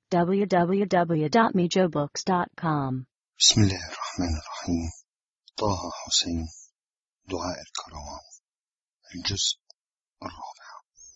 www.mijobooks.com. بسم الله الرحمن الرحيم. طه حسين، دعاء الكروان، الجزء الرابع.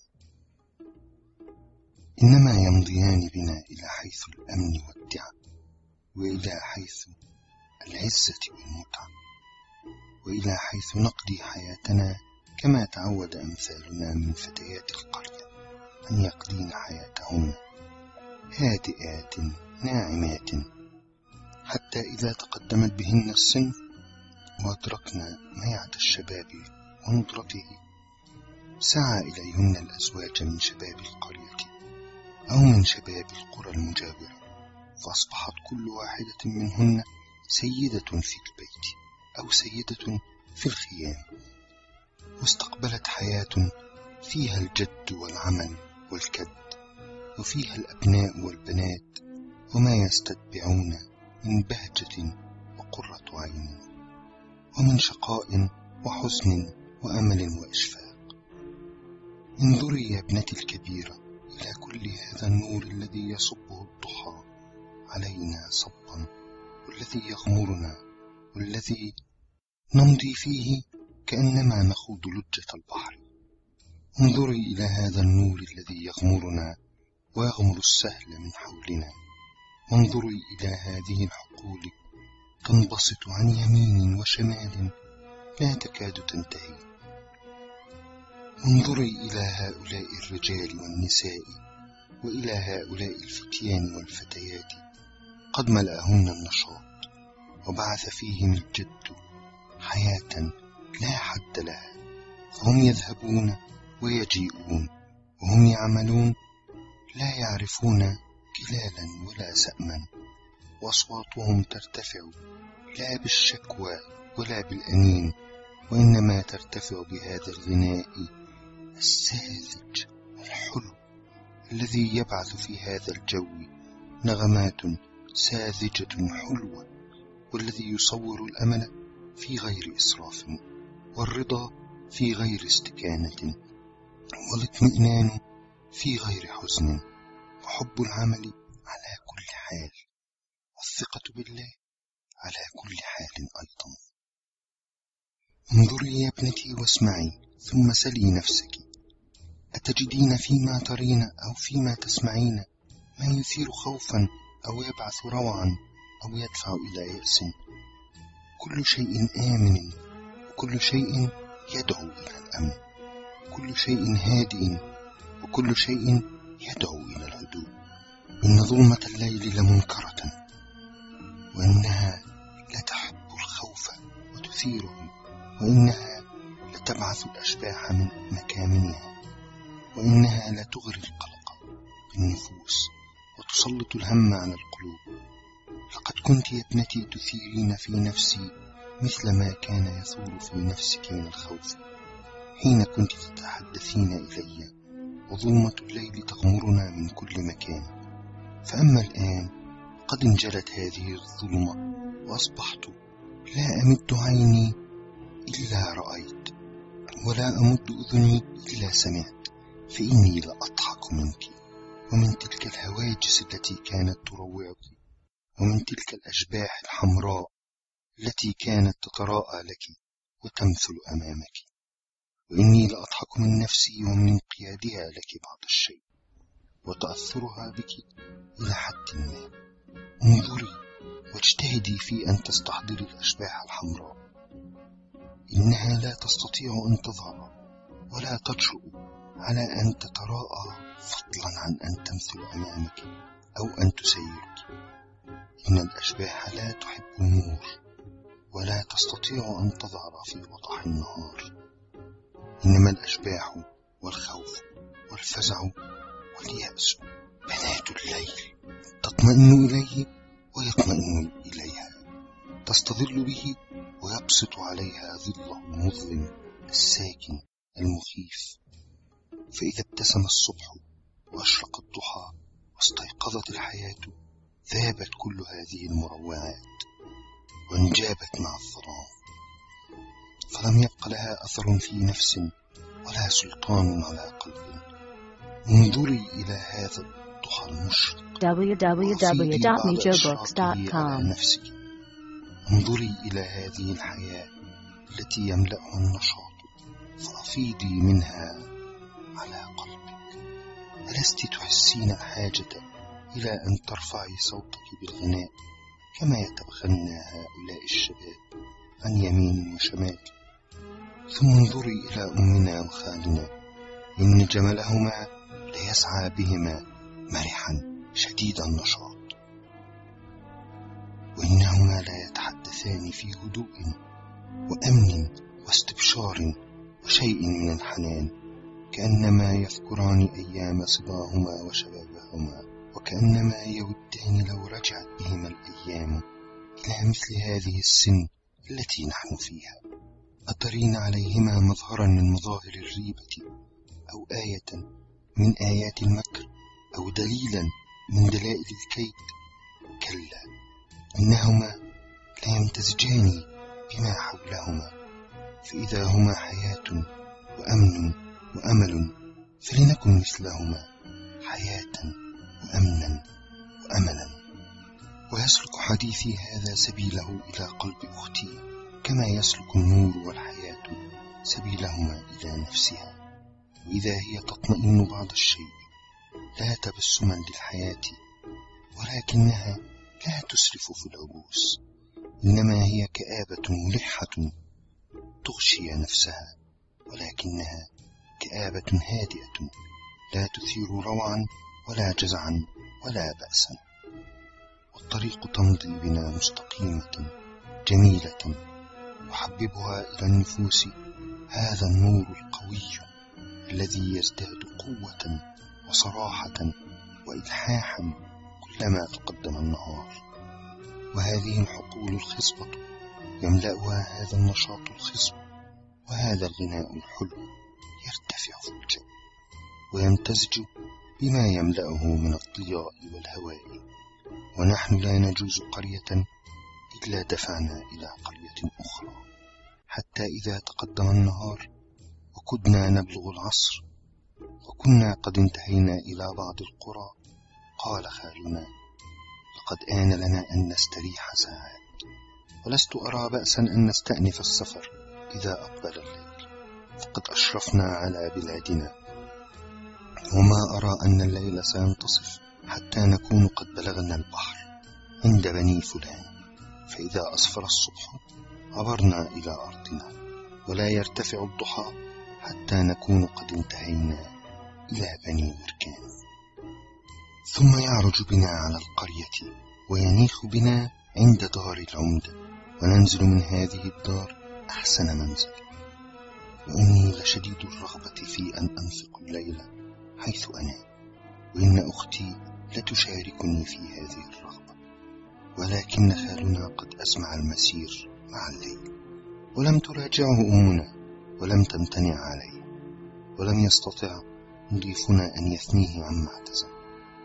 إنما يمضيان بنا إلى حيث الأمن والدعاء، وإلى حيث العزة والمتعة، وإلى حيث نقضي حياتنا كما تعود أمثالنا من فتيات القرية أن يقضين حياتهن هادئات ناعمات، حتى إذا تقدمت بهن السن وأدركنا ميعة الشباب وندرته، سعى إليهن الأزواج من شباب القرية أو من شباب القرى المجاورة، فأصبحت كل واحدة منهن سيدة في البيت أو سيدة في الخيام، واستقبلت حياة فيها الجد والعمل والكد، وفيها الأبناء والبنات وما يستتبعون من بهجة وقرة عين، ومن شقاء وحزن وأمل وإشفاق. انظري يا ابنتي الكبيرة إلى كل هذا النور الذي يصبه الضحى علينا صبا، والذي يغمرنا، والذي نمضي فيه كأنما نخوض لجة البحر. انظري إلى هذا النور الذي يغمرنا ويغمر السهل من حولنا، وانظري إلى هذه الحقول تنبسط عن يمين وشمال لا تكاد تنتهي. انظري إلى هؤلاء الرجال والنساء، وإلى هؤلاء الفتيان والفتيات، قد ملأهن النشاط وبعث فيهم الجد حياة لا حد لها، فهم يذهبون ويجيئون، وهم يعملون لا يعرفون كلالا ولا سأما، وأصواتهم ترتفع لا بالشكوى ولا بالأنين، وإنما ترتفع بهذا الغناء الساذج الحلو الذي يبعث في هذا الجو نغمات ساذجة حلوة، والذي يصور الأمل في غير إسراف، والرضا في غير استكانة، والاطمئنان في غير حزن، وحب العمل على كل حال، والثقة بالله على كل حال أيضا. انظري يا ابنتي واسمعي، ثم سلي نفسك، أتجدين فيما ترين أو فيما تسمعين ما يثير خوفا أو يبعث روعا أو يدفع إلى يأس؟ كل شيء آمن، وكل شيء يدعو إلى الأمن، كل شيء هادئ، وكل شيء يدعو إلى الهدوء. إن ظلمة الليل لمنكرة، وإنها لتحب الخوف وتثيره، وإنها لتبعث الأشباح من مكامنها، وإنها لتغري القلق بالنفوس وتسلط الهم على القلوب. لقد كنت يا ابنتي تثيرين في نفسي مثل ما كان يثور في نفسك من الخوف حين كنت تتحدثين إلي، وظلمة الليل تغمرنا من كل مكان. فأما الآن قد انجلت هذه الظلمة، وأصبحت لا أمد عيني إلا رأيت، ولا أمد أذني إلا سمعت، فإني لأضحك منك ومن تلك الهواجس التي كانت تروعك، ومن تلك الأشباح الحمراء التي كانت تتراءى لك وتمثل أمامك، وإني لأضحك من نفسي ومن انقيادها لك بعض الشيء وتأثرها بك إلى حد ما. انظري واجتهدي في أن تستحضري الأشباح الحمراء، إنها لا تستطيع أن تظهر ولا تجرؤ على أن تتراءى، فضلا عن أن تمثل أمامك أو أن تسيرك. إن الأشباح لا تحب النور، ولا تستطيع أن تظهر في وضح النهار. إنما الأشباح والخوف والفزع واليأس بنات الليل، تطمئن إليه ويطمئن إليها، تستظل به ويبسط عليها ظله المظلم الساكن المخيف. فإذا ابتسم الصبح وأشرق الضحى واستيقظت الحياة، ذابت كل هذه المروعات وانجابت مع الظلام، فلم يبق لها أثر في نفس ولا سلطان على قلب. انظري إلى هذا الضحى المشرق وأفيضي بعض إشراقه على نفسك. انظري إلى هذه الحياة التي يملأها النشاط فأفيضي منها على قلبك. ألست تحسين الحاجة إلى أن ترفعي صوتك بالغناء كما يتغنى هؤلاء الشباب عن يمين وشمال؟ ثم انظري إلى أمنا وخالنا، إن جملهما ليسعى بهما مرحا شديد النشاط، وإنهما لا يتحدثان في هدوء وأمن واستبشار وشيء من الحنان، كأنما يذكران أيام صباهما وشبابهما، وكأنما يودان لو رجعت بهما الأيام إلى مثل هذه السن التي نحن فيها. أترين عليهما مظهرا من مظاهر الريبة أو آية من آيات المكر أو دليلا من دلائل الكيد؟ كلا، إنهما لا يمتزجان بما حولهما، فإذا هما حياة وأمن وأمل فلنكن مثلهما حياة وأمنا وأملا. ويسلك حديثي هذا سبيله إلى قلب أختي كما يسلك النور والحياة سبيلهما إلى نفسها. وإذا هي تطمئن بعض الشيء لا تبسما للحياة، ولكنها لا تسرف في العبوس، إنما هي كآبة ملحة تغشي نفسها، ولكنها كآبة هادئة لا تثير روعا ولا جزعا ولا بأسا. والطريق تمضي بنا مستقيمة جميلة يحببها إلى النفوس هذا النور القوي الذي يزداد قوة وصراحة وإلحاحا كلما تقدم النهار. وهذه الحقول الخصبة يملأها هذا النشاط الخصب وهذا الغناء الحلو يرتفع في الجو ويمتزج بما يملأه من الضياء والهواء، ونحن لا نجوز قرية إلا دفعنا إلى قرية أخرى، حتى إذا تقدم النهار وكدنا نبلغ العصر وكنا قد انتهينا إلى بعض القرى، قال خالنا: لقد آن لنا أن نستريح ساعات، ولست أرى بأسا أن نستأنف السفر إذا أقبل الليل، فقد أشرفنا على بلادنا، وما أرى أن الليل سينتصف حتى نكون قد بلغنا البحر عند بني فلان، فإذا أصفر الصبح عبرنا إلى أرضنا، ولا يرتفع الضحى حتى نكون قد انتهينا إلى بني بركان. ثم يعرج بنا على القرية وينيخ بنا عند دار العمدة، وننزل من هذه الدار أحسن منزل. وإني لشديد الرغبة في أن أنفق الليل حيث أنا، وإن أختي لتشاركني في هذه الرغبة، ولكن خالنا قد أسمع المسير مع الليل، ولم تراجعه أمنا ولم تمتنع عليه، ولم يستطع مضيفنا أن يثنيه عما اعتزم.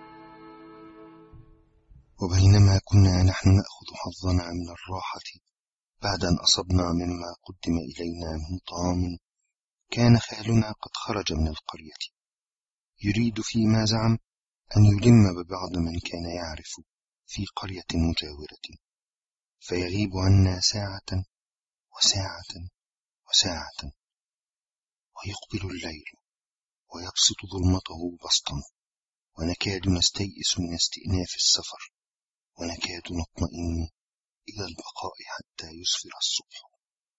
وبينما كنا نحن نأخذ حظنا من الراحة بعد أن أصبنا مما قدم إلينا من طعام، كان خالنا قد خرج من القرية يريد فيما زعم أن يلم ببعض من كان يعرف في قرية مجاورة، فيغيب عنا ساعة وساعة وساعة، ويقبل الليل ويبسط ظلمته بسطا، ونكاد نستيئس من استئناف السفر، ونكاد نطمئن إلى البقاء حتى يسفر الصبح.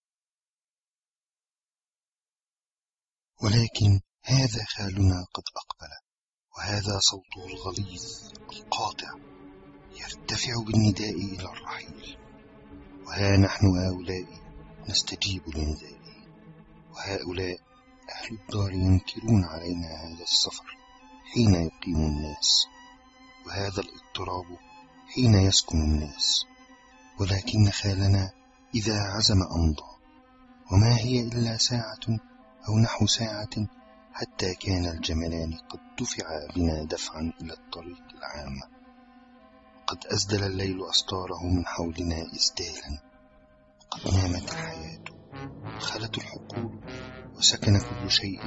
ولكن هذا خالنا قد أقبل، وهذا صوته الغليظ القاطع يرتفع بالنداء إلى الرحيل، وها نحن هؤلاء نستجيب لندائه، وهؤلاء أهل الدار ينكرون علينا هذا السفر حين يقيم الناس، وهذا الاضطراب حين يسكن الناس. ولكن خالنا إذا عزم أمضى، وما هي إلا ساعة أو نحو ساعة حتى كان الجملان قد دفعا بنا دفعا إلى الطريق العامة، قد أسدل الليل أستاره من حولنا إسدالا، وقد نامت الحياة، خلت الحقول وسكن كل شيء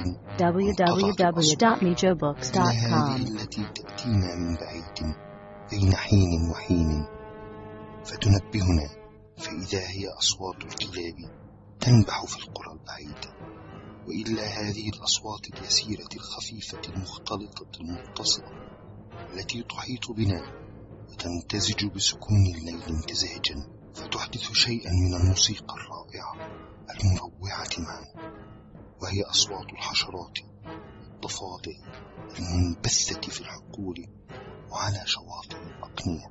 www.mijobooks.com. هذه التي تأتينا من بعيد بين حين وحين فتنبهنا، فإذا هي أصوات الكلاب تنبح في القرى البعيدة، وإلا هذه الأصوات اليسيرة الخفيفة المختلطة المتصلة التي تحيط بنا وتمتزج بسكون الليل امتزاجا، فتحدث شيئا من الموسيقى الرائعة المروعة معا، وهي أصوات الحشرات الضفادع المنبثة في الحقول وعلى شواطئ الأقنية.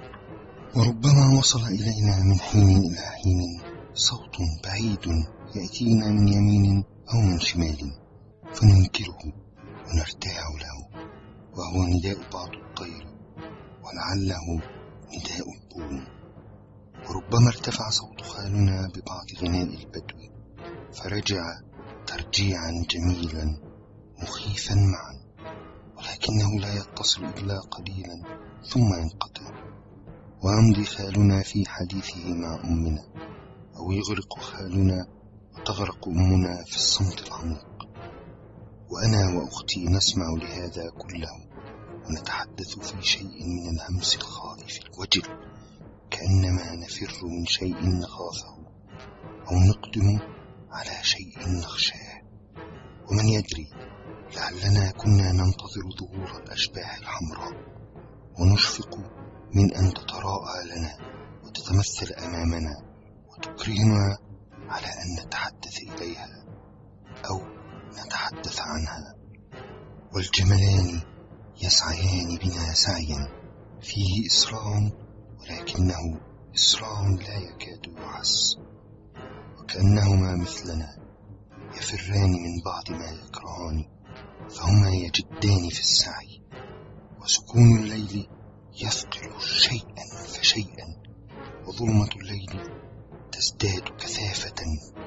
وربما وصل إلينا من حين إلى حين صوت بعيد يأتينا من يمين أو من شمال، فننكره ونرتاع له، وهو نداء بعض الطير، ولعله نداء البوم. وربما ارتفع صوت خالنا ببعض غناء البدو، فرجع ترجيعا جميلا مخيفا معا، ولكنه لا يتصل إلا قليلا ثم ينقطع، ويمضي خالنا في حديثه مع أمنا، أو يغرق خالنا وتغرق أمنا في الصمت العميق، وأنا وأختي نسمع لهذا كله ونتحدث في شيء من الهمس الخائف الوجل، كأنما نفر من شيء نخافه أو نقدم على شيء نخشاه. ومن يدري، لعلنا كنا ننتظر ظهور الأشباح الحمراء ونشفق من أن تتراءى لنا وتتمثل أمامنا وتكرهنا على أن نتحدث إليها أو نتحدث عنها. والجملان يسعيان بنا سعيا فيه إسراع، ولكنه إسراع لا يكاد يحس، وكأنهما مثلنا يفران من بعض ما يكرهان، فهما يجدان في السعي. وسكون الليل يثقل شيئا فشيئا، وظلمة الليل تزداد كثافة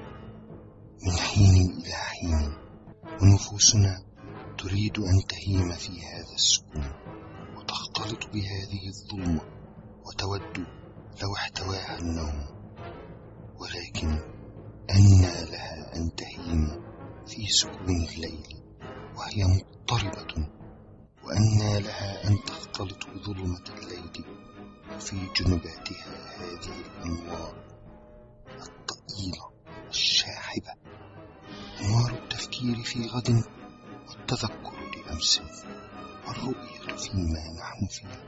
من حين إلى حين، ونفوسنا تريد أن تهيم في هذا السكون وتختلط بهذه الظلمة، وتود لو احتواها النوم، ولكن أنى لها أن تهيم في سكون الليل وهي مضطربة، وأنى لها أن تختلط بظلمة الليل وفي جنباتها هذه الأنوار الضئيلة الشاحبة، أنوار التفكير في غد والتذكر لأمس والرؤية فيما نحن فيه.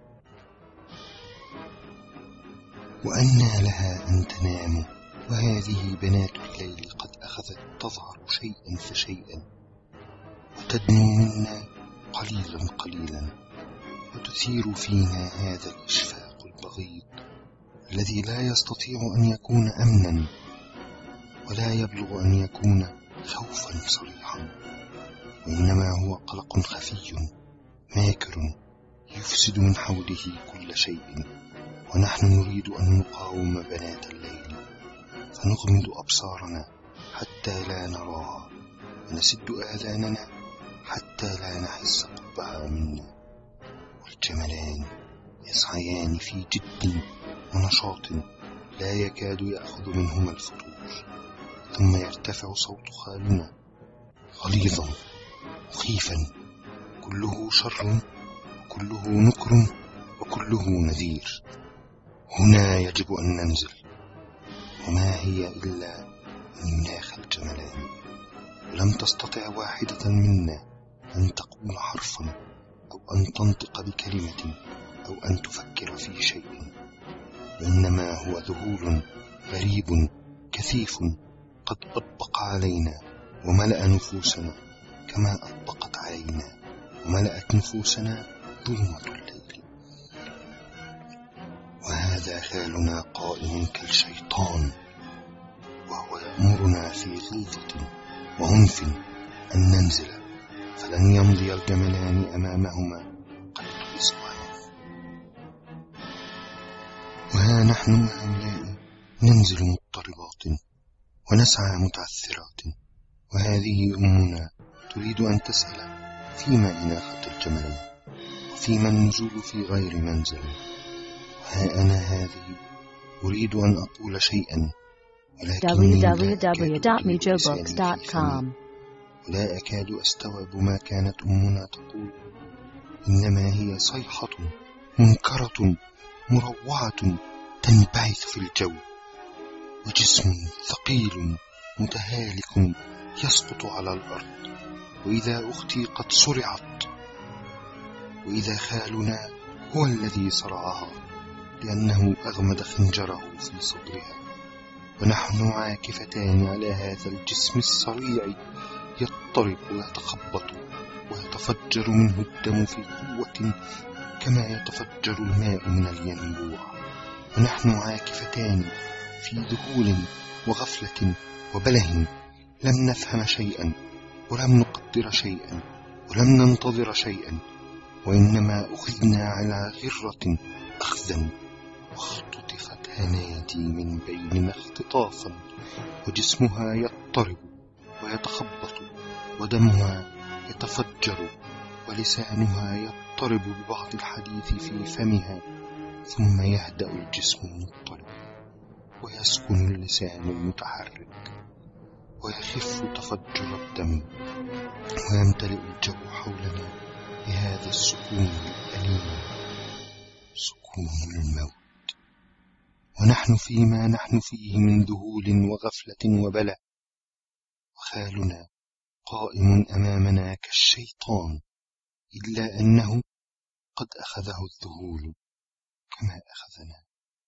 وأنى لها أن تنام وهذه بنات الليل قد أخذت تظهر شيئا فشيئا وتدنو منا قليلا قليلا، وتثير فينا هذا الإشفاق البغيض الذي لا يستطيع أن يكون أمنا ولا يبلغ أن يكون خوفا صريحا، وإنما هو قلق خفي ماكر يفسد من حوله كل شيء. ونحن نريد أن نقاوم بنات الليل، فنغمض أبصارنا حتى لا نراها، ونسد آذاننا حتى لا نحس قربها منا. والجملان يسعيان في جد ونشاط لا يكاد يأخذ منهما الفتور، ثم يرتفع صوت خالنا غليظا مخيفا، كله شر وكله نكر وكله نذير. هنا يجب أن ننزل، وما هي إلا أن يناخ الجملان، ولم تستطع واحدة منا أن تقول حرفا أو أن تنطق بكلمة أو أن تفكر في شيء، وإنما هو ذهول غريب كثيف قد أطبق علينا وملأ نفوسنا كما أطبقت علينا وملأت نفوسنا ظلمة الليل. وهذا خالنا قائم كالشيطان، وهو يأمرنا في غلظة وعنف أن ننزل، فلن يمضي الجملان أمامهما قليل أسبوعين. وها نحن هؤلاء ننزل مضطربات ونسعى متعثرات، وهذه أمنا تريد أن تسأل فيما إناخة الجملان وفيما النزول في غير منزل. وها أنا هذه أريد أن أقول شيئا ولكني www.mijobooks.com. ولا أكاد أستوعب ما كانت أمنا تقول، إنما هي صيحة منكرة مروعة تنبعث في الجو، وجسم ثقيل متهالك يسقط على الأرض، وإذا أختي قد صرعت، وإذا خالنا هو الذي صرعها لأنه أغمد خنجره في صدرها، ونحن عاكفتان على هذا الجسم الصريع يضطرب ويتخبط ويتفجر منه الدم في قوة كما يتفجر الماء من الينبوع، ونحن عاكفتان في ذهول وغفلة وبله، لم نفهم شيئا ولم نقدر شيئا ولم ننتظر شيئا، وإنما أخذنا على غرة أخذا، واختطفت هنادي من بيننا اختطافا، وجسمها يضطرب ويتخبط، ودمها يتفجر، ولسانها يضطرب ببعض الحديث في فمها، ثم يهدأ الجسم المضطرب، ويسكن اللسان المتحرك، ويخف تفجر الدم، ويمتلئ الجو حولنا بهذا السكون الأليم، سكون الموت، ونحن فيما نحن فيه من ذهول وغفلة وبلى، وخالنا قائم أمامنا كالشيطان، إلا أنه قد أخذه الذهول كما أخذنا.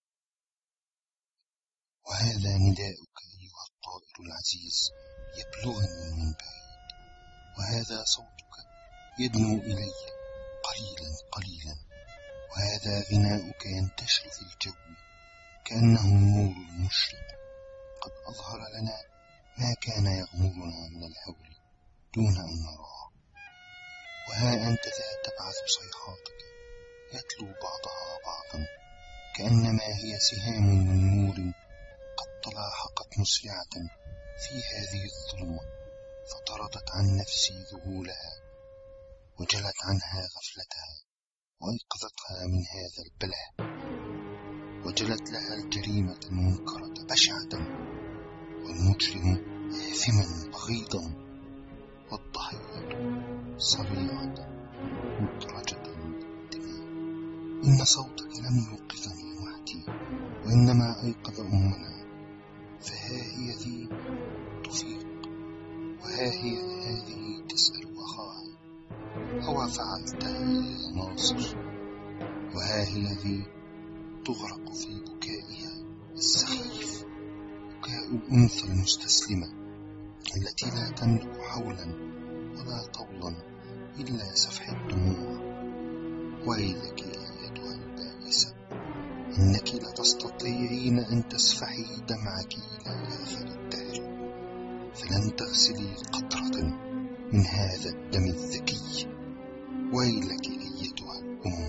وهذا نداؤك أيها الطائر العزيز يبلغني من بعيد، وهذا صوتك يدنو إلي قليلا قليلا، وهذا غناؤك ينتشر في الجو كأنه النور المشرق قد أظهر لنا ما كان يغمرنا من الهول دون أن نراه. وها أنت ذا تبعث صيحاتك يتلو بعضها بعضا، كأنما هي سهام من نور قد تلاحقت مسرعة في هذه الظلمة، فطردت عن نفسي ذهولها، وجلت عنها غفلتها، وأيقظتها من هذا البلاء، وجلت لها الجريمة المنكرة بشعة، والمجرم آثما بغيضا، والضحية صريعة مدرجة بالدماء. إن صوتك لم يوقظني وحدي، وإنما أيقظ أمنا، فها هي ذي تفيق، وها هي هذه تسأل أخاها أو فعلتها يا ناصر، وها هي ذي تغرق في بكائها السخيف، بكاء الأنثى المستسلمة التي لا تملك حولا ولا طولا إلا سفح الدموع. ويلك أيتها البائسة، إنك لا تستطيعين أن تسفحي دمعك إلى آخر الدهر، فلن تغسلي قطرة من هذا الدم الذكي. ويلك أيتها الأم،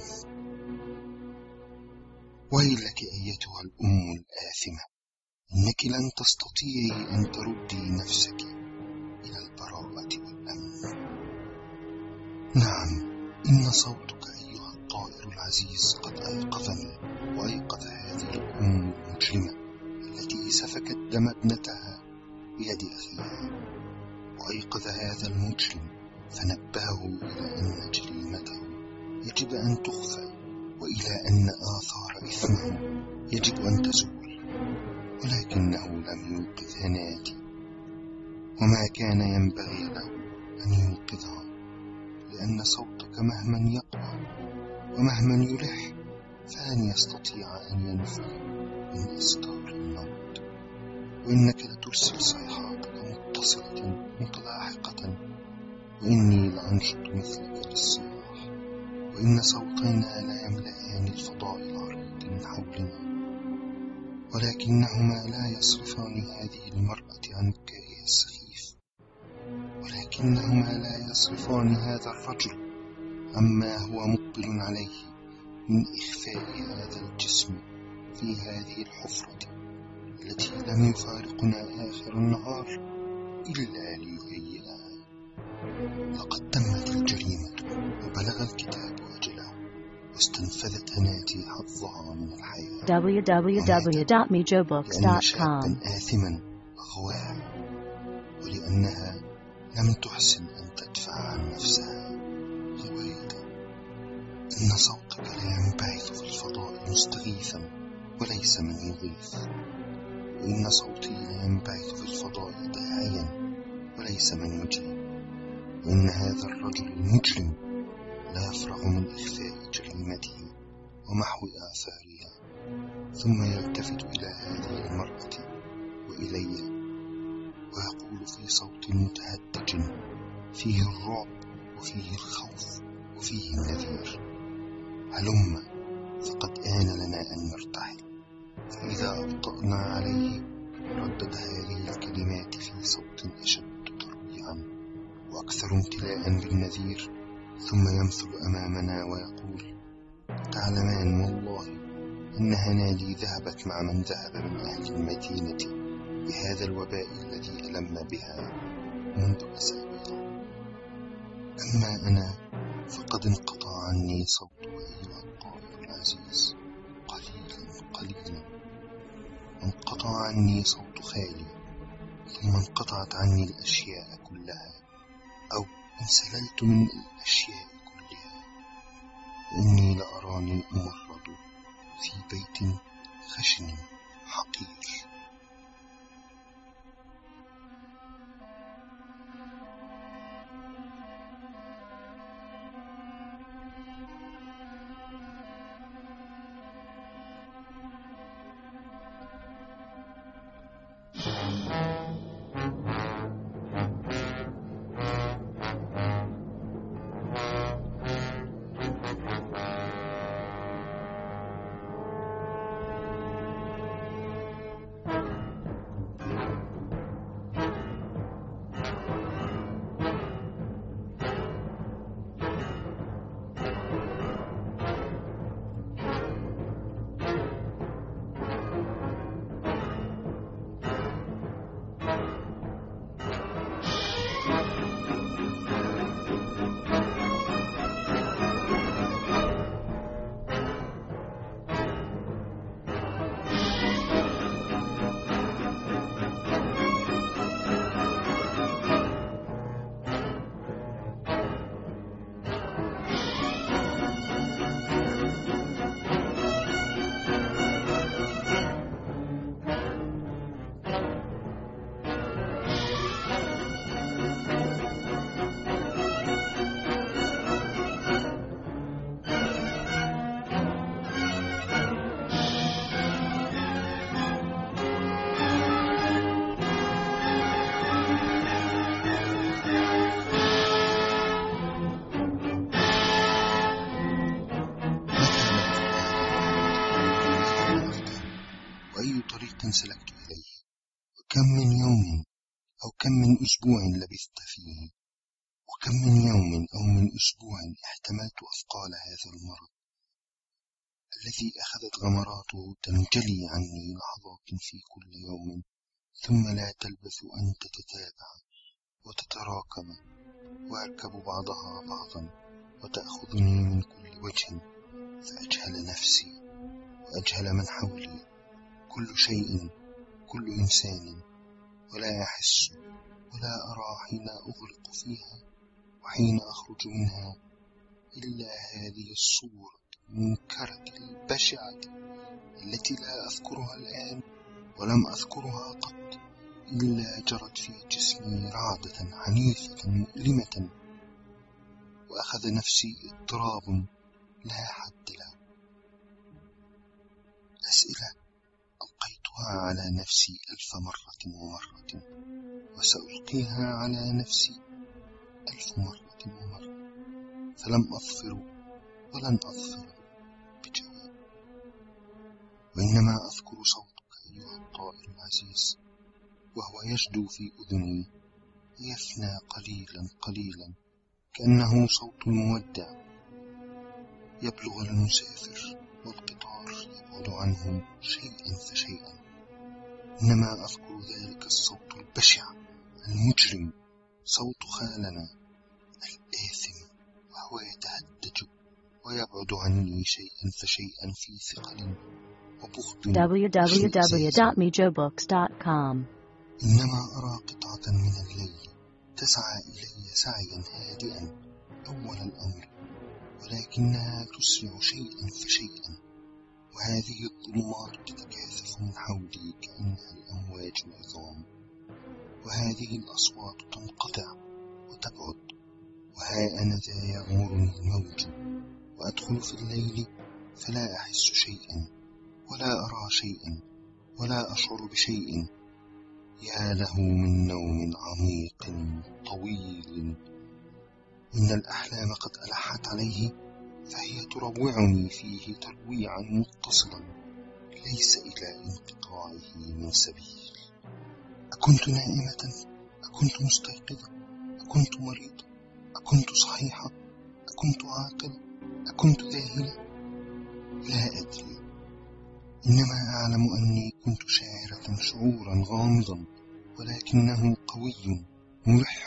ويلك أيتها الأم الآثمة، إنك لن تستطيعي أن تردي نفسك إلى البراءة والأمن. نعم، إن صوتك أيها الطائر العزيز قد أيقظني، وأيقظ هذه الأم المجرمة التي سفكت دم ابنتها بيد أخيها، وأيقظ هذا المجرم فنبهه إلى أن جريمته يجب أن تخفى، وإلى أن آثار إثمه يجب أن تزول، ولكنه لم يوقظ هنادي، وما كان ينبغي له أن ينقذها، لأن صوتك مهما يقوى ومهما يلح فلن يستطيع أن ينفذ من إصدار الموت. وإنك لترسل صيحاتك متصلة متلاحقة، وإني لأنشط مثلك للصياح، وإن صوتينا لا يملأان الفضاء العريض من حولنا، ولكنهما لا يصرفان هذه المرأة عن بكائها السخيف، ولكنهما لا يصرفان هذا الرجل عما هو مقبل عليه من إخفاء هذا الجسم في هذه الحفرة التي لم يفارقنا آخر النهار إلا ليهيئها. لقد تمت الجريمة وبلغ الكتاب أجله، واستنفذت هناتي حظها من الحياة، www.mijobooks.com. شابا آثما أغواها، ولأنها لم تحسن أن تدفع عن نفسها غوايتها. إن صوتك لا ينبعث في الفضاء مستغيثا وليس من يغيث، وإن صوتي لا ينبعث في الفضاء داعيا وليس من يجيب، وإن هذا الرجل المجرم لا يفرغ من إخفاء جريمته ومحو آثارها، ثم يلتفت إلى هذه المرأة وإلي ويقول في صوت متهدج فيه الرعب وفيه الخوف وفيه النذير: هلم، فقد آن لنا أن نرتحل. فإذا أبطأنا عليه ردد هذه الكلمات في صوت أشد ترويعا وأكثر امتلاء بالنذير، ثم يمثل أمامنا ويقول: تعلمان والله إن هنالي ذهبت مع من ذهب من أهل المدينة بهذا الوباء الذي ألم بها منذ أسابيع. أما أنا فقد انقطع عني صوتك أيها الطائر العزيز قليلا قليلا، وانقطع عني صوت خالي، ثم انقطعت عني الأشياء كلها، أو انسللت من الأشياء كلها، وإني لأراني أمرض في بيت خشن حقير. وأي طريق سلكت إليه، وكم من يوم أو كم من أسبوع لبثت فيه، وكم من يوم أو من أسبوع احتملت أثقال هذا المرض الذي أخذت غمراته تنجلي عني لحظات في كل يوم، ثم لا تلبث أن تتتابع وتتراكم وأركب بعضها بعضا وتأخذني من كل وجه، فأجهل نفسي وأجهل من حولي، كل شيء كل إنسان، ولا أحس ولا أرى حين أغرق فيها وحين أخرج منها إلا هذه الصورة المنكرة البشعة التي لا أذكرها الآن ولم أذكرها قط، إلا جرت في جسمي رعدة عنيفة مؤلمة، وأخذ نفسي اضطراب لا حد له. أسئلة ألقيتها على نفسي 1000 مرة ومرة، وسألقيها على نفسي 1000 مرة ومرة، فلم أظفر ولن أظفر بجواب، وإنما أذكر صوتك أيها الطائر العزيز وهو يجدو في أذني ويفنى قليلا قليلا، كأنه صوت المودع يبلغ المسافر والقطار يبعد عنه شيئا فشيئا. إنما أذكر ذلك الصوت البشع المجرم، صوت خالنا الآثم وهو يتهدج ويبعد عني شيئا فشيئا في ثقل وبغض www.mijobooks.com. إنما أرى قطعة من الليل تسعى إلي سعيا هادئا أول الأمر، ولكنها تسرع شيئا فشيئا، وهذه الظلمات تتكاثف من حولي كأنها الأمواج العظام، وهذه الأصوات تنقطع وتبعد، وها أنا ذا يغمرني الموج، وأدخل في الليل فلا أحس شيئا ولا أرى شيئا ولا أشعر بشيء. يا له من نوم عميق طويل، إن الأحلام قد ألحت عليه، فهي تروعني فيه ترويعا متصلا ليس إلى انقطاعه من سبيل. أكنت نائمة؟ أكنت مستيقظة؟ أكنت مريضة؟ أكنت صحيحة؟ أكنت عاقلة؟ أكنت ذاهلة؟ لا أدري، إنما أعلم أني كنت شاعرة شعورا غامضا ولكنه قوي ملح،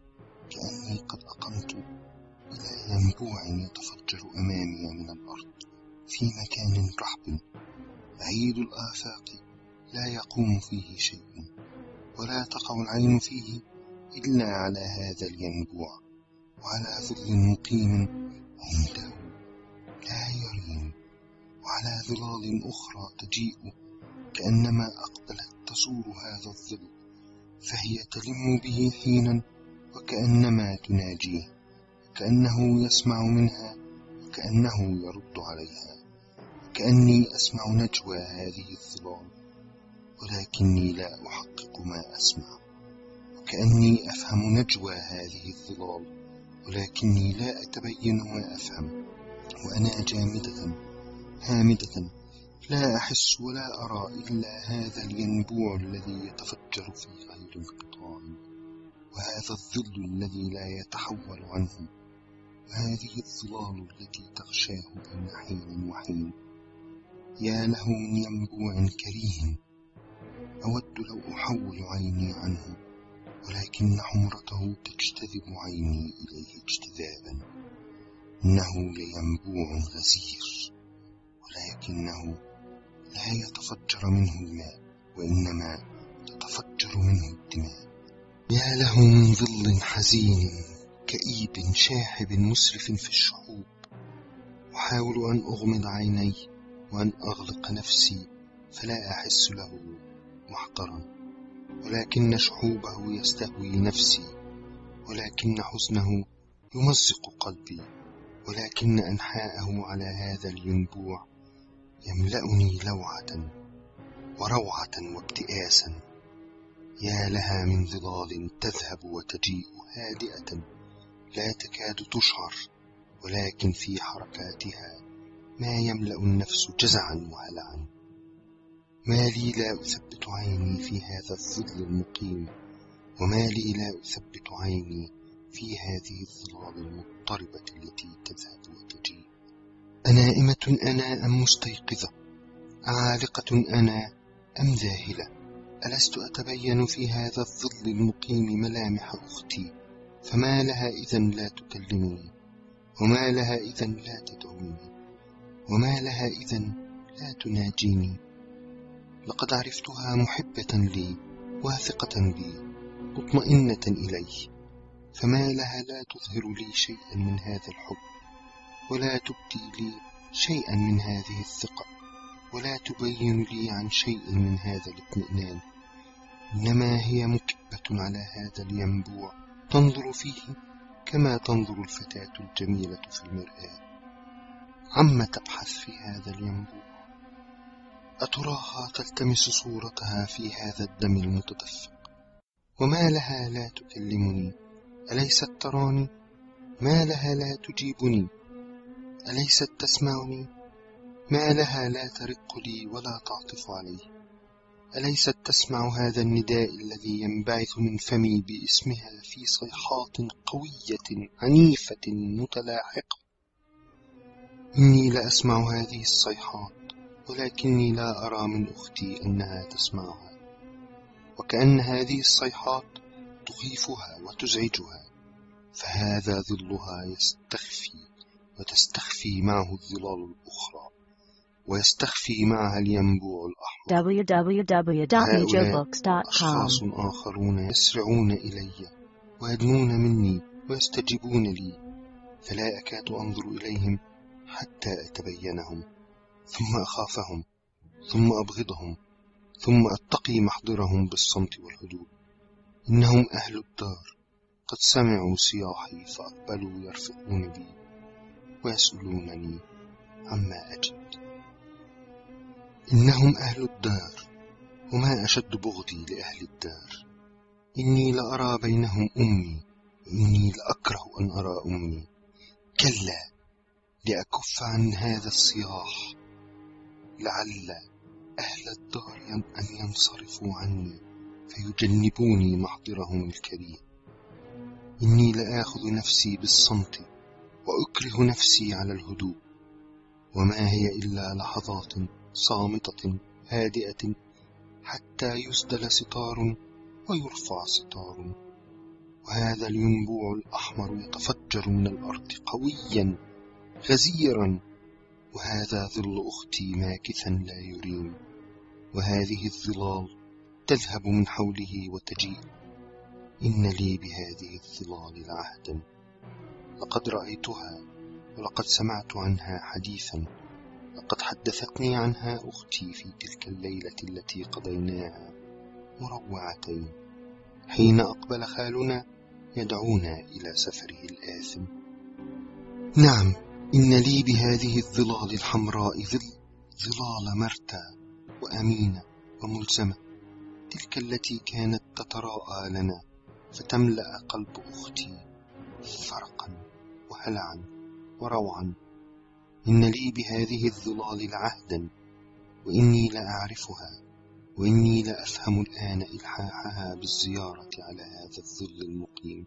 كأني قد أقمت إلى ينبوع يتفجر أمامي من الأرض في مكان رحب بعيد الآفاق، لا يقوم فيه شيء ولا تقع العين فيه إلا على هذا الينبوع وعلى ظل مقيم عنده لا يرين، وعلى ظلال أخرى تجيء كأنما أقبلت تزور هذا الظل، فهي تلم به حينا وكأنما تناجيه، كأنه يسمع منها وكأنه يرد عليها، كأني أسمع نجوى هذه الظلال ولكني لا أحقق ما أسمع، وكأني أفهم نجوى هذه الظلال ولكني لا أتبين ما أفهم، وأنا جامدة هامدة لا أحس ولا أرى إلا هذا الينبوع الذي يتفجر في غير انقطاع، وهذا الظل الذي لا يتحول عنه، وهذه الظلال التي تغشاه بين حين وحين. يا له من ينبوع كريه، أود لو أحول عيني عنه، ولكن حمرته تجتذب عيني إليه اجتذابا. إنه لينبوع غزير، ولكنه لا يتفجر منه الماء، وإنما تتفجر منه الدماء. يا له من ظل حزين كئيب شاحب مسرف في الشحوب، أحاول أن أغمض عيني وأن أغلق نفسي فلا أحس له محضرا، ولكن شحوبه يستهوي نفسي، ولكن حزنه يمزق قلبي، ولكن أنحاءه على هذا الينبوع يملأني لوعة وروعة وابتئاسا. يا لها من ظلال تذهب وتجيء هادئة لا تكاد تشعر، ولكن في حركاتها ما يملأ النفس جزعا وهلعا. ما لي لا أثبت عيني في هذا الظل المقيم، وما لي لا أثبت عيني في هذه الظلال المضطربة التي تذهب وتجيء. أنائمة أنا أم مستيقظة؟ عالقة أنا أم ذاهلة؟ ألست أتبين في هذا الظل المقيم ملامح أختي؟ فما لها إذن لا تكلمني؟ وما لها إذن لا تدعوني؟ وما لها إذن لا تناجيني؟ لقد عرفتها محبة لي، واثقة بي، مطمئنة إلي، فما لها لا تظهر لي شيئا من هذا الحب، ولا تبدي لي شيئا من هذه الثقة، ولا تبين لي عن شيء من هذا الاطمئنان. إنما هي مكبة على هذا الينبوع تنظر فيه كما تنظر الفتاة الجميلة في المرآة. عم تبحث في هذا الينبوع؟ أتراها تلتمس صورتها في هذا الدم المتدفق؟ وما لها لا تكلمني؟ أليست تراني؟ ما لها لا تجيبني؟ أليست تسمعني؟ ما لها لا ترق لي ولا تعطف علي؟ أليست تسمع هذا النداء الذي ينبعث من فمي باسمها في صيحات قوية عنيفة متلاحقة؟ إني لأسمع هذه الصيحات، ولكني لا أرى من أختي أنها تسمعها، وكأن هذه الصيحات تخيفها وتزعجها، فهذا ظلها يستخفي وتستخفي معه الظلال الأخرى، ويستخفي معها الينبوع الأحمر. www.mejobooks.com. أشخاص آخرون يسرعون إلي ويدنون مني ويستجيبون لي، فلا أكاد أنظر إليهم حتى أتبينهم، ثم أخافهم، ثم أبغضهم، ثم أتقي محضرهم بالصمت والهدوء. إنهم أهل الدار، قد سمعوا صياحي فأقبلوا يرفقون بي ويسألونني عما أجد. إنهم أهل الدار، وما أشد بغضي لأهل الدار. إني لأرى بينهم أمي، وإني لأكره أن أرى أمي. كلا، لأكف عن هذا الصياح، لعل أهل الدار أن ينصرفوا عني فيجنبوني محضرهم الكريم. إني لآخذ نفسي بالصمت وأكره نفسي على الهدوء، وما هي إلا لحظات صامتة هادئة حتى يسدل ستار ويرفع ستار، وهذا الينبوع الأحمر يتفجر من الأرض قويا غزيرا، وهذا ظل أختي ماكثا لا يريم، وهذه الظلال تذهب من حوله وتجيء. إن لي بهذه الظلال لعهدا، لقد رأيتها ولقد سمعت عنها حديثا، لقد حدثتني عنها أختي في تلك الليلة التي قضيناها مروعتين، حين أقبل خالنا يدعونا إلى سفره الآثم. نعم، إن لي بهذه الظلال الحمراء ظلال مرتى وأمينة وملزمة، تلك التي كانت تتراءى لنا فتملأ قلب أختي فرقا وهلعا وروعا. إن لي بهذه الظلال لعهدا، وإني لأعرفها، وإني لأفهم الآن إلحاحها بالزيارة على هذا الظل المقيم.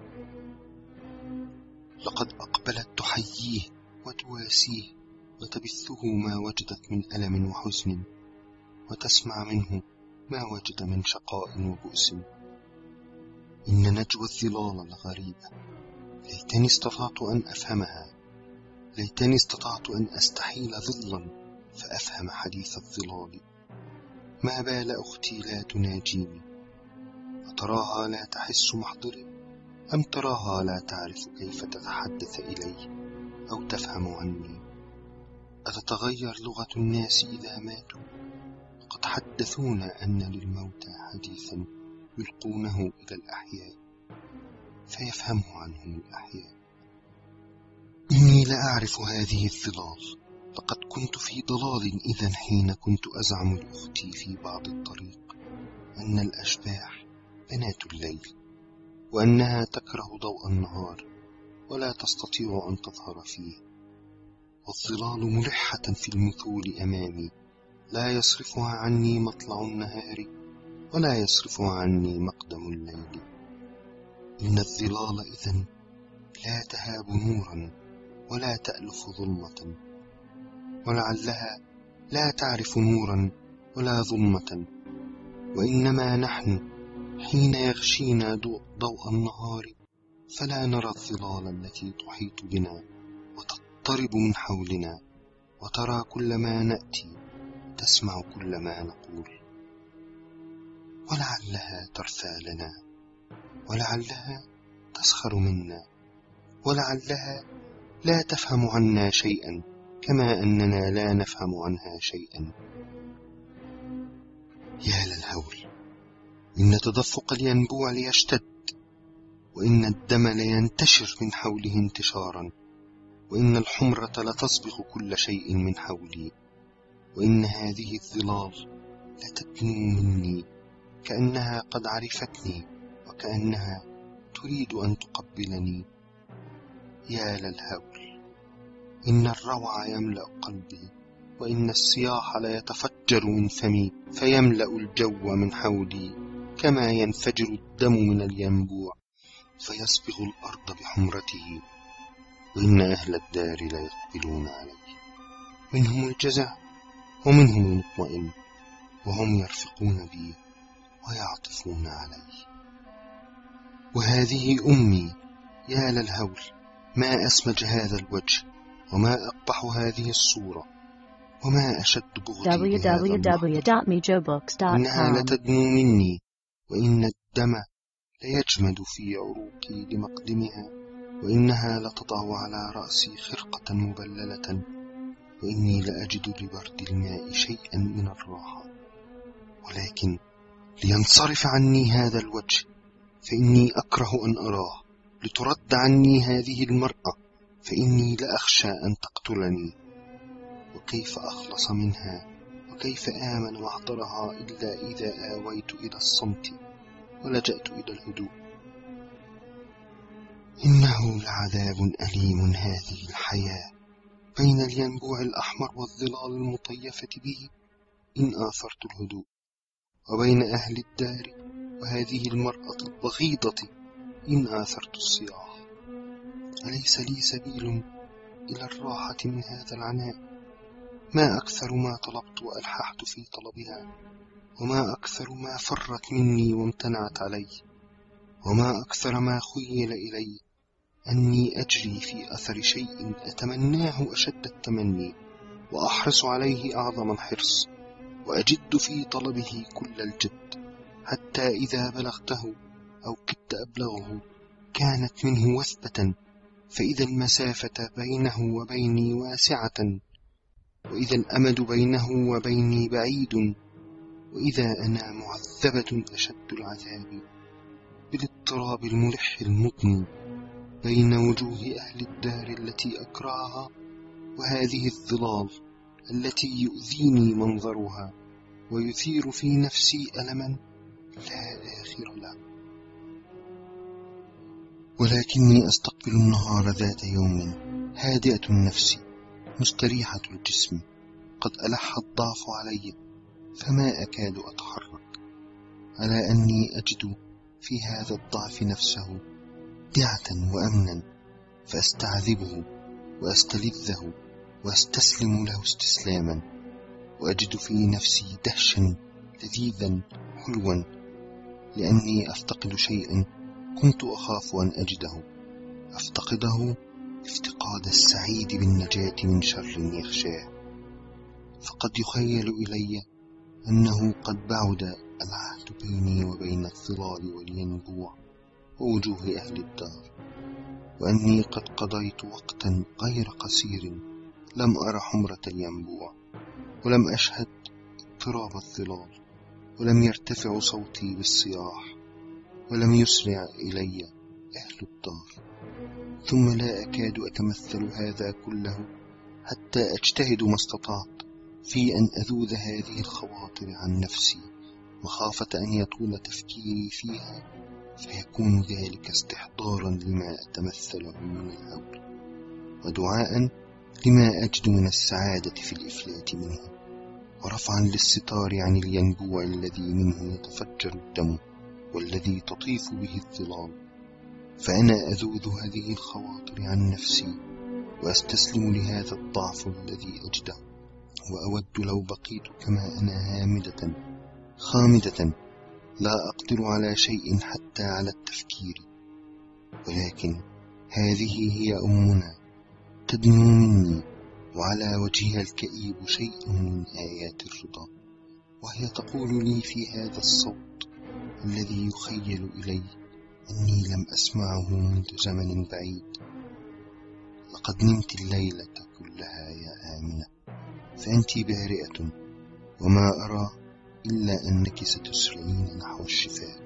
لقد أقبلت تحييه وتواسيه وتبثه ما وجدت من ألم وحزن، وتسمع منه ما وجد من شقاء وبؤس. إن نجوى الظلال الغريبة، ليتني استطعت أن أفهمها، ليتني استطعت أن أستحيل ظلا فأفهم حديث الظلال. ما بال أختي لا تناجيني؟ أتراها لا تحس محضري، أم تراها لا تعرف كيف تتحدث إلي أو تفهم عني؟ أتتغير لغة الناس إذا ماتوا؟ قد حدثونا أن للموتى حديثا يلقونه إلى الأحياء فيفهمه عنهم الأحياء. إني لأعرف هذه الظلال، لقد كنت في ضلال إذن حين كنت أزعم لأختي في بعض الطريق أن الأشباح بنات الليل، وأنها تكره ضوء النهار ولا تستطيع أن تظهر فيه، والظلال ملحة في المثول أمامي، لا يصرفها عني مطلع النهار ولا يصرفها عني مقدم الليل. إن الظلال إذن لا تهاب نورا ولا تألف ظلمة، ولعلها لا تعرف نورا ولا ظلمة، وإنما نحن حين يغشينا ضوء النهار فلا نرى الظلال التي تحيط بنا وتضطرب من حولنا، وترى كل ما نأتي، تسمع كل ما نقول. ولعلها ترثى لنا، ولعلها تسخر منا، ولعلها لا تفهم عنا شيئا كما أننا لا نفهم عنها شيئا. يا للهول، إن تدفق الينبوع ليشتد، وإن الدم لينتشر من حوله انتشارا، وإن الحمرة لتصبغ كل شيء من حولي، وإن هذه الظلال لتدنو مني كأنها قد عرفتني وكأنها تريد أن تقبلني. يا للهول، إن الروع يملأ قلبي، وإن الصياح ليتفجر من فمي فيملأ الجو من حولي كما ينفجر الدم من الينبوع فيصبغ الأرض بحمرته. وإن أهل الدار ليقبلون علي، منهم الجزع ومنهم المطمئن، وهم يرفقون بي ويعطفون علي. وهذه أمي، يا للهول، ما أسمج هذا الوجه وما أقبح هذه الصورة، وما أشد بغضي بهذا المحضر. إنها لتدنو مني، وإن الدم ليجمد في عروقي لمقدمها، وإنها لتضع على رأسي خرقة مبللة، وإني لأجد لبرد الماء شيئا من الراحة. ولكن لينصرف عني هذا الوجه، فإني أكره أن أراه، لترد عني هذه المرأة، فإني لأخشى أن تقتلني. وكيف أخلص منها، وكيف آمن محضرها، إلا إذا آويت إلى الصمت ولجأت إلى الهدوء. إنه لعذاب أليم هذه الحياة بين الينبوع الأحمر والظلال المطيفة به إن آثرت الهدوء، وبين أهل الدار وهذه المرأة البغيضة إن آثرت الصياح. أليس لي سبيل إلى الراحة من هذا العناء؟ ما أكثر ما طلبت وألححت في طلبها، وما أكثر ما فرت مني وامتنعت علي، وما أكثر ما خيل إلي أني أجري في أثر شيء أتمناه أشد التمني، وأحرص عليه أعظم الحرص، وأجد في طلبه كل الجد، حتى إذا بلغته أو كدت أبلغه كانت منه وثبة، فإذا المسافة بينه وبيني واسعة، وإذا الأمد بينه وبيني بعيد، وإذا أنا معذبة أشد العذاب بالاضطراب الملح المضني بين وجوه أهل الدار التي أكرهها، وهذه الظلال التي يؤذيني منظرها ويثير في نفسي ألما لا آخر له. ولكني أستقبل النهار ذات يوم هادئة النفس مستريحة الجسم، قد ألح الضعف علي، فما أكاد أتحرك، على أني أجد في هذا الضعف نفسه دعة وأمنا، فأستعذبه وأستلذه وأستسلم له استسلاما، وأجد في نفسي دهشا لذيذا حلوا، لأني أفتقد شيئا كنت أخاف أن أجده، أفتقده افتقاد السعيد بالنجاة من شر يخشاه. فقد يخيل إلي أنه قد بعد العهد بيني وبين الظلال والينبوع ووجوه أهل الدار، وأني قد قضيت وقتا غير قصير لم أرى حمرة الينبوع، ولم أشهد اضطراب الظلال، ولم يرتفع صوتي بالصياح، ولم يسرع إلي أهل الدار. ثم لا أكاد أتمثل هذا كله حتى أجتهد ما استطعت في أن أذوذ هذه الخواطر عن نفسي، مخافة أن يطول تفكيري فيها فيكون ذلك استحضارا لما أتمثله من الهول، ودعاء لما أجد من السعادة في الإفلات منه، ورفعا للستار عن الينبوع الذي منه يتفجر الدم والذي تطيف به الظلال. فأنا أذوذ هذه الخواطر عن نفسي، وأستسلم لهذا الضعف الذي أجده، وأود لو بقيت كما أنا هامدة خامدة لا أقدر على شيء حتى على التفكير. ولكن هذه هي أمنا تدنو مني، وعلى وجهها الكئيب شيء من آيات الرضا، وهي تقول لي في هذا الصوت الذي يخيل إلي أني لم أسمعه منذ زمن بعيد: لقد نمت الليلة كلها يا آمنة، فأنت بارئة، وما أرى إلا أنك ستسرعين نحو الشفاء.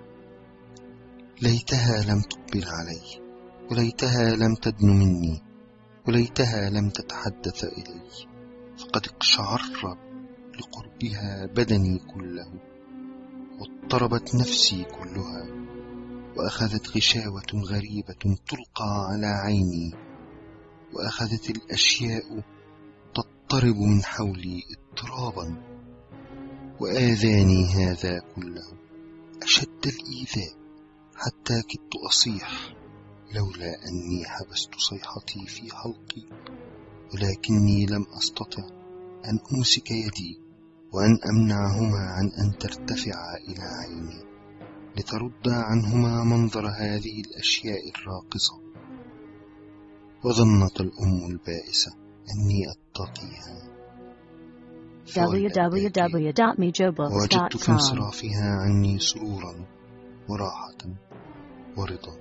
ليتها لم تقبل علي، وليتها لم تدن مني، وليتها لم تتحدث إلي، فقد اقشعر لقربها بدني كله، واضطربت نفسي كلها، وأخذت غشاوة غريبة تلقى على عيني، وأخذت الأشياء تضطرب من حولي اضطرابا، وآذاني هذا كله أشد الإيذاء، حتى كدت أصيح لولا أني حبست صيحتي في حلقي، ولكني لم أستطع أن أمسك يدي وأن أمنعهما عن أن ترتفعا إلى عيني لترد عنهما منظر هذه الأشياء الراقصة. وظنت الأم البائسة أني أتقيها، ووجدت في www.mijobooks.com. انصرافها عني سرورا وراحة ورضا.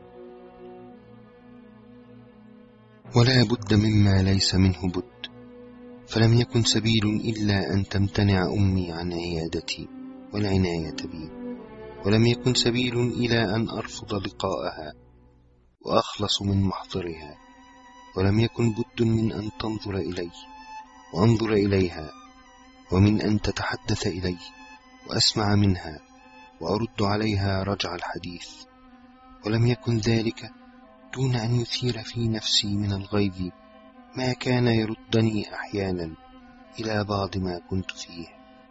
ولا بد مما ليس منه بد، فلم يكن سبيل إلا أن تمتنع أمي عن عيادتي والعناية بي، ولم يكن سبيل إلى أن أرفض لقاءها وأخلص من محضرها، ولم يكن بد من أن تنظر إلي وأنظر إليها، ومن أن تتحدث إلي وأسمع منها وأرد عليها رجع الحديث، ولم يكن ذلك دون أن يثير في نفسي من الغيظ ما كان يردني أحيانا إلى بعض ما كنت فيه،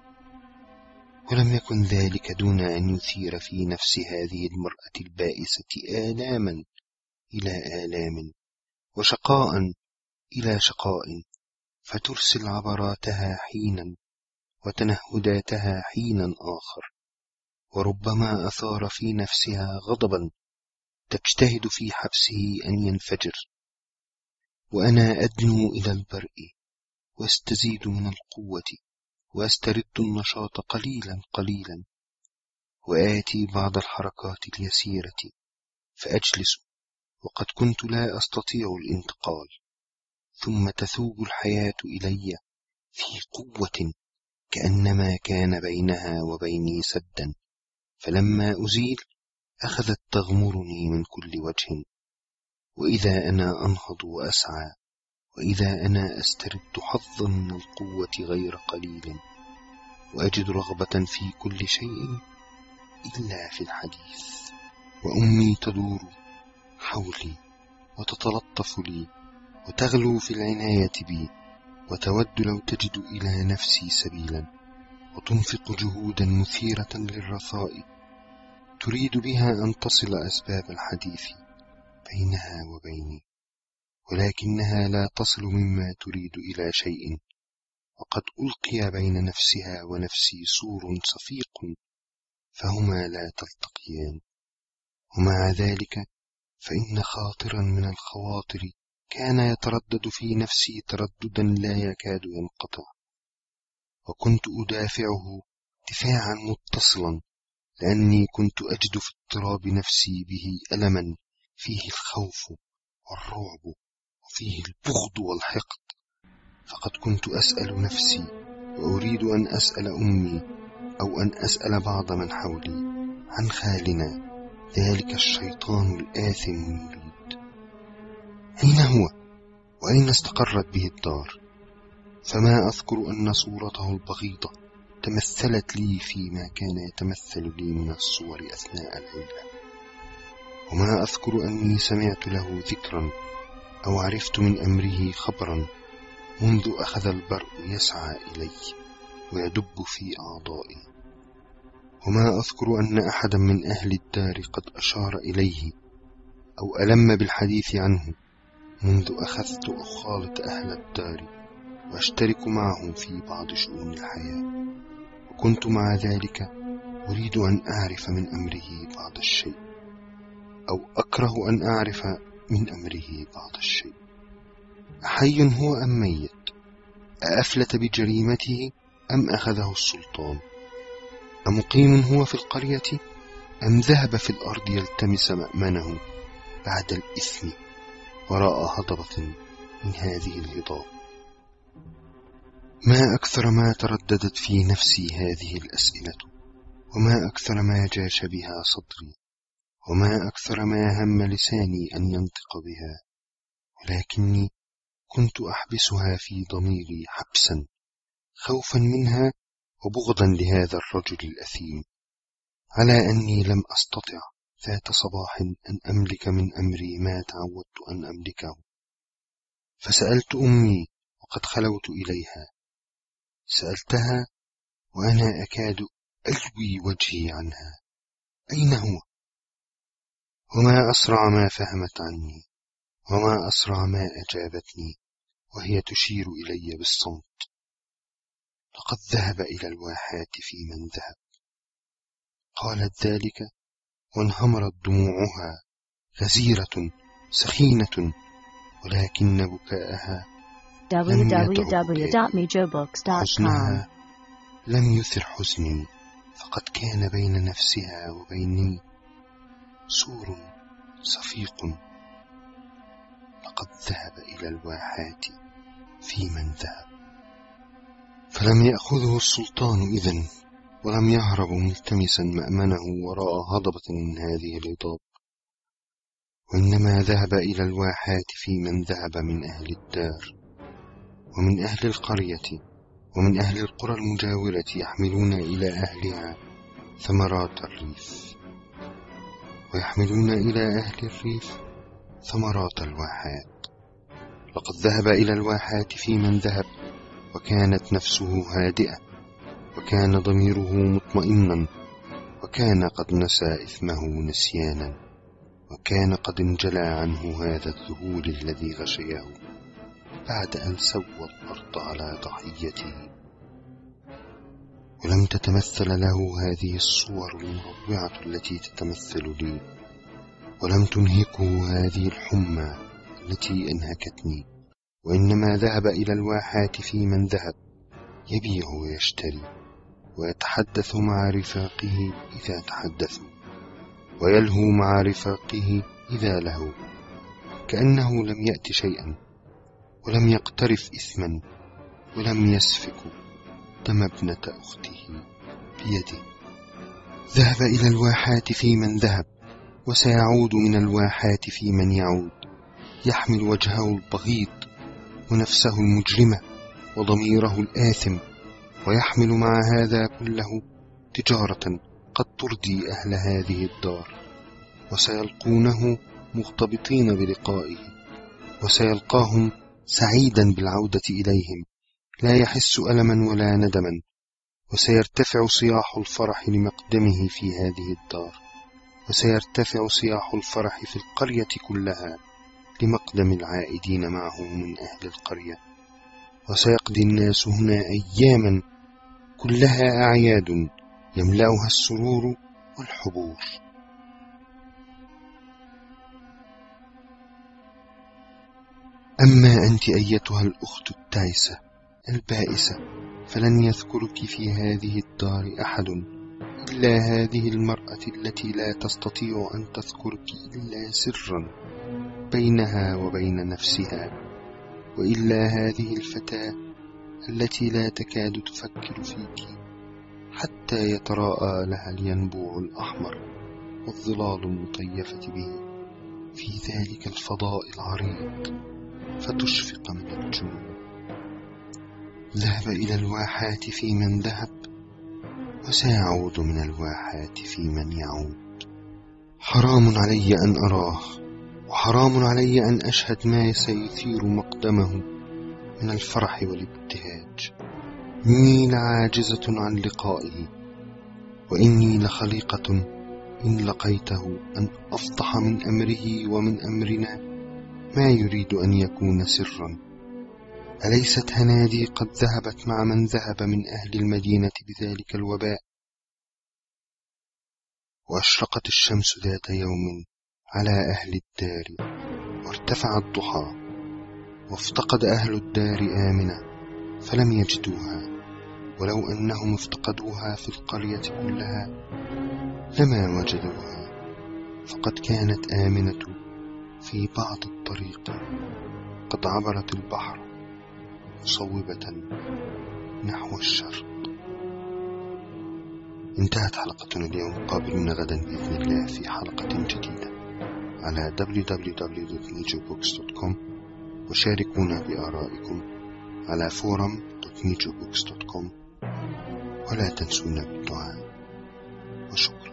ولم يكن ذلك دون أن يثير في نفس هذه المرأة البائسة آلاما إلى آلام، وشقاء إلى شقاء، فترسل عبراتها حينا وتنهداتها حينا آخر، وربما أثار في نفسها غضبا تجتهد في حبسه أن ينفجر، وأنا أدنو إلى البرء واستزيد من القوة واسترد النشاط قليلا قليلا، وآتي بعض الحركات اليسيرة فأجلس وقد كنت لا أستطيع الانتقال، ثم تثوب الحياة إلي في قوة كأنما كان بينها وبيني سدا، فلما أزيل أخذت تغمرني من كل وجه، وإذا أنا أنهض وأسعى، وإذا أنا أسترد حظا من القوة غير قليل، وأجد رغبة في كل شيء إلا في الحديث، وأمي تدور حولي وتتلطف لي وتغلو في العناية بي، وتود لو تجد إلى نفسي سبيلا، وتنفق جهودا مثيرة للرثاء تريد بها أن تصل أسباب الحديث بينها وبيني، ولكنها لا تصل مما تريد إلى شيء، وقد ألقي بين نفسها ونفسي سور صفيق فهما لا تلتقيان. ومع ذلك فإن خاطرا من الخواطر كان يتردد في نفسي ترددا لا يكاد ينقطع، وكنت أدافعه دفاعا متصلا، لأني كنت أجد في اضطراب نفسي به ألما فيه الخوف والرعب وفيه البغض والحقد، فقد كنت أسأل نفسي وأريد أن أسأل أمي أو أن أسأل بعض من حولي عن خالنا ذلك الشيطان الآثم المريد، أين هو وأين استقرت به الدار؟ فما أذكر أن صورته البغيضة تمثلت لي فيما كان يتمثل لي من الصور أثناء الليلة، وما أذكر أني سمعت له ذكرا أو عرفت من أمره خبرا منذ أخذ البرء يسعى إلي ويدب في أعضائي، وما أذكر أن أحدا من أهل الدار قد أشار إليه أو ألم بالحديث عنه منذ أخذت أخالط أهل الدار وأشترك معهم في بعض شؤون الحياة، وكنت مع ذلك أريد أن أعرف من أمره بعض الشيء، أو أكره أن أعرف من أمره بعض الشيء. أحي هو أم ميت؟ أأفلت بجريمته أم أخذه السلطان؟ أمقيم هو في القرية أم ذهب في الأرض يلتمس مأمنه بعد الإثم وراء هضبة من هذه الهضاب؟ ما أكثر ما ترددت في نفسي هذه الأسئلة، وما أكثر ما جاش بها صدري، وما أكثر ما هم لساني أن ينطق بها، ولكني كنت أحبسها في ضميري حبسا، خوفا منها وبغضا لهذا الرجل الأثيم، على أني لم أستطع ذات صباح أن أملك من أمري ما تعودت أن أملكه. فسألت أمي وقد خلوت إليها، سألتها وأنا أكاد ألوي وجهي عنها، أين هو؟ وما أسرع ما فهمت عني، وما أسرع ما أجابتني وهي تشير إلي بالصمت. لقد ذهب إلى الواحات في من ذهب. قالت ذلك وانهمرت دموعها غزيرة سخينة، ولكن بكاءها www.mijobooks.com. حزنها لم يثر حزني، فقد كان بين نفسها وبيني سور صفيق، لقد ذهب إلى الواحات في من ذهب. فلم يأخذه السلطان إذن، ولم يهرب ملتمسا مأمنه وراء هضبة من هذه الهضاب، وإنما ذهب إلى الواحات في من ذهب من أهل الدار ومن أهل القرية ومن أهل القرى المجاورة، يحملون إلى أهلها ثمرات الريف، ويحملون إلى أهل الريف ثمرات الواحات. لقد ذهب إلى الواحات في من ذهب، وكانت نفسه هادئة، وكان ضميره مطمئنا، وكان قد نسى إثمه نسيانا، وكان قد انجلى عنه هذا الذهول الذي غشيه بعد أن سوى الأرض على ضحيته. ولم تتمثل له هذه الصور المروعة التي تتمثل لي، ولم تنهكه هذه الحمى التي أنهكتني، وإنما ذهب إلى الواحات في من ذهب، يبيع ويشتري، ويتحدث مع رفاقه إذا تحدثوا، ويلهو مع رفاقه إذا لهوا، كأنه لم يأت شيئا، ولم يقترف إثما، ولم يسفك دم ابنة أخته بيده. ذهب إلى الواحات في من ذهب، وسيعود من الواحات في من يعود، يحمل وجهه البغيض ونفسه المجرمة وضميره الآثم، ويحمل مع هذا كله تجارة قد ترضي أهل هذه الدار، وسيلقونه مغتبطين بلقائه، وسيلقاهم سعيدا بالعودة إليهم، لا يحس ألما ولا ندما، وسيرتفع صياح الفرح لمقدمه في هذه الدار، وسيرتفع صياح الفرح في القرية كلها لمقدم العائدين معه من أهل القرية، وسيقضي الناس هنا أياما كلها أعياد يملأها السرور والحبور. أما أنت أيتها الأخت التائسة البائسة، فلن يذكرك في هذه الدار أحد إلا هذه المرأة التي لا تستطيع أن تذكرك إلا سرا بينها وبين نفسها، وإلا هذه الفتاة التي لا تكاد تفكر فيك حتى يتراءى لها الينبوع الأحمر والظلال المطيفة به في ذلك الفضاء العريض، فتشفق من الجنون. ذهب إلى الواحات في من ذهب، وسيعود من الواحات في من يعود. حرام علي أن أراه، وحرام علي أن أشهد ما سيثير مقدمه من الفرح والابتهاج. إني لعاجزة عن لقائه، وإني لخليقة إن لقيته أن أفضح من أمره ومن أمرنا ما يريد أن يكون سرا. أليست هنادي قد ذهبت مع من ذهب من أهل المدينة بذلك الوباء؟ وأشرقت الشمس ذات يوم على أهل الدار، وارتفع الضحى، وافتقد أهل الدار آمنة فلم يجدوها، ولو أنهم افتقدوها في القرية كلها لما وجدوها، فقد كانت آمنة في بعض الطريق قد عبرت البحر مصوبة نحو الشرق. انتهت حلقتنا اليوم، قابلونا غدا بإذن الله في حلقة جديدة على www.mijobooks.com، وشاركونا بآرائكم على forum.mijobooks.com، ولا تنسونا بالدعاء، وشكرا.